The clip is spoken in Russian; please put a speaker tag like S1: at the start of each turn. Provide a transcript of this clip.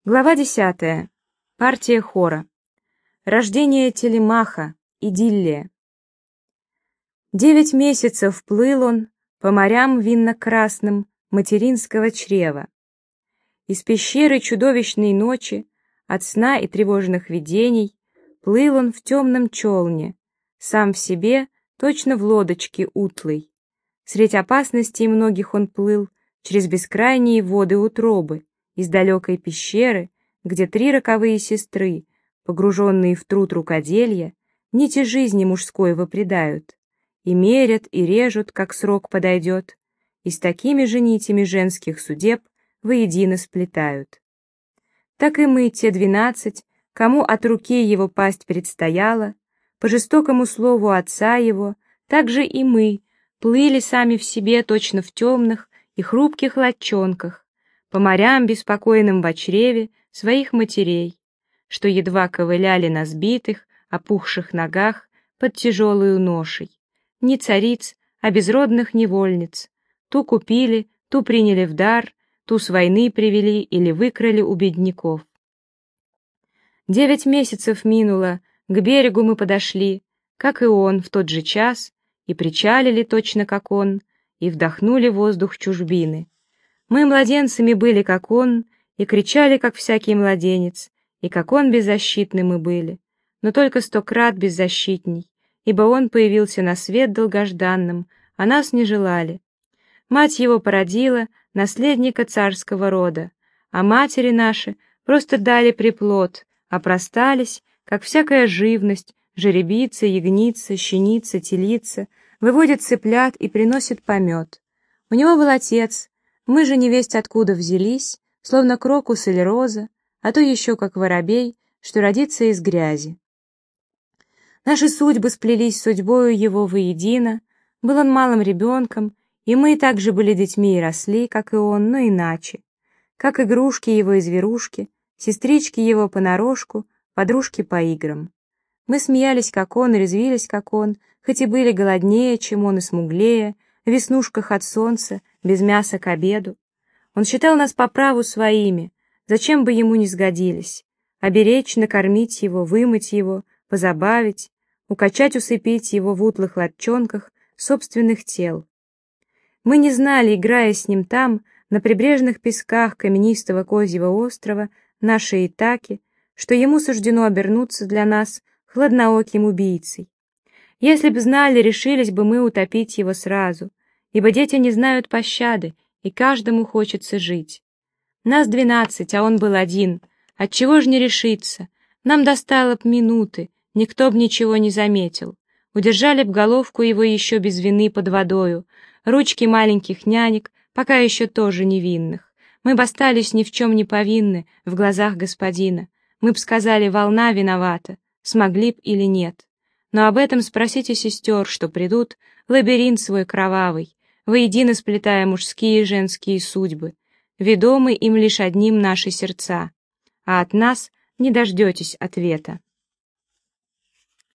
S1: Глава 10. Партия хора. Рождение Телемаха. Идиллия. 9 месяцев плыл он по морям винно-красным материнского чрева. Из пещеры чудовищной ночи, от сна и тревожных видений, плыл он в темном челне, сам в себе, точно в лодочке утлой. Средь опасностей многих он плыл через бескрайние воды утробы, из далекой пещеры, где 3 роковые сестры, погруженные в труд рукоделья, нити жизни мужской выпредают, и мерят, и режут, как срок подойдет, и с такими же нитями женских судеб воедино сплетают. Так и мы, те 12, кому от руки его пасть предстояла, по жестокому слову отца его, так же и мы плыли сами в себе точно в темных и хрупких лодчонках, по морям беспокойным в чреве своих матерей, что едва ковыляли на сбитых, опухших ногах под тяжелую ношей. Не цариц, а безродных невольниц. Ту купили, ту приняли в дар, ту с войны привели или выкрали у бедняков. 9 месяцев минуло, к берегу мы подошли, как и он в тот же час, и причалили точно как он, и вдохнули воздух чужбины. Мы младенцами были, как он, и кричали, как всякий младенец, и как он беззащитны мы были, но только 100 крат беззащитней, ибо он появился на свет долгожданным, а нас не желали. Мать его породила наследника царского рода, а матери наши просто дали приплод, а простались, как всякая живность, жеребица, ягница, щеница, телица, выводит цыплят и приносит помет. У него был отец. Мы же невесть откуда взялись, словно крокус или роза, а то еще как воробей, что родится из грязи. Наши судьбы сплелись с судьбою его воедино, был он малым ребенком, и мы также были детьми и росли, как и он, но иначе, как игрушки его и зверушки, сестрички его понарошку, подружки по играм. Мы смеялись, как он, и резвились, как он, хоть и были голоднее, чем он, и смуглее, в веснушках от солнца, без мяса к обеду. Он считал нас по праву своими, зачем бы ему не сгодились, оберечь, накормить его, вымыть его, позабавить, укачать, усыпить его в утлых лодчонках собственных тел. Мы не знали, играя с ним там, на прибрежных песках каменистого Козьего острова, нашей Итаки, что ему суждено обернуться для нас хладнооким убийцей. Если б знали, решились бы мы утопить его сразу, ибо дети не знают пощады, и каждому хочется жить. Нас 12, а он был один. Отчего ж не решиться? Нам достало б минуты, никто б ничего не заметил. Удержали б головку его еще без вины под водою, ручки маленьких нянек, пока еще тоже невинных. Мы б остались ни в чем не повинны в глазах господина. Мы б сказали, волна виновата, смогли б или нет. Но об этом спросите сестер, что придут, лабиринт свой кровавый, воедино сплетая мужские и женские судьбы, ведомы им лишь одним наши сердца, а от нас не дождетесь ответа.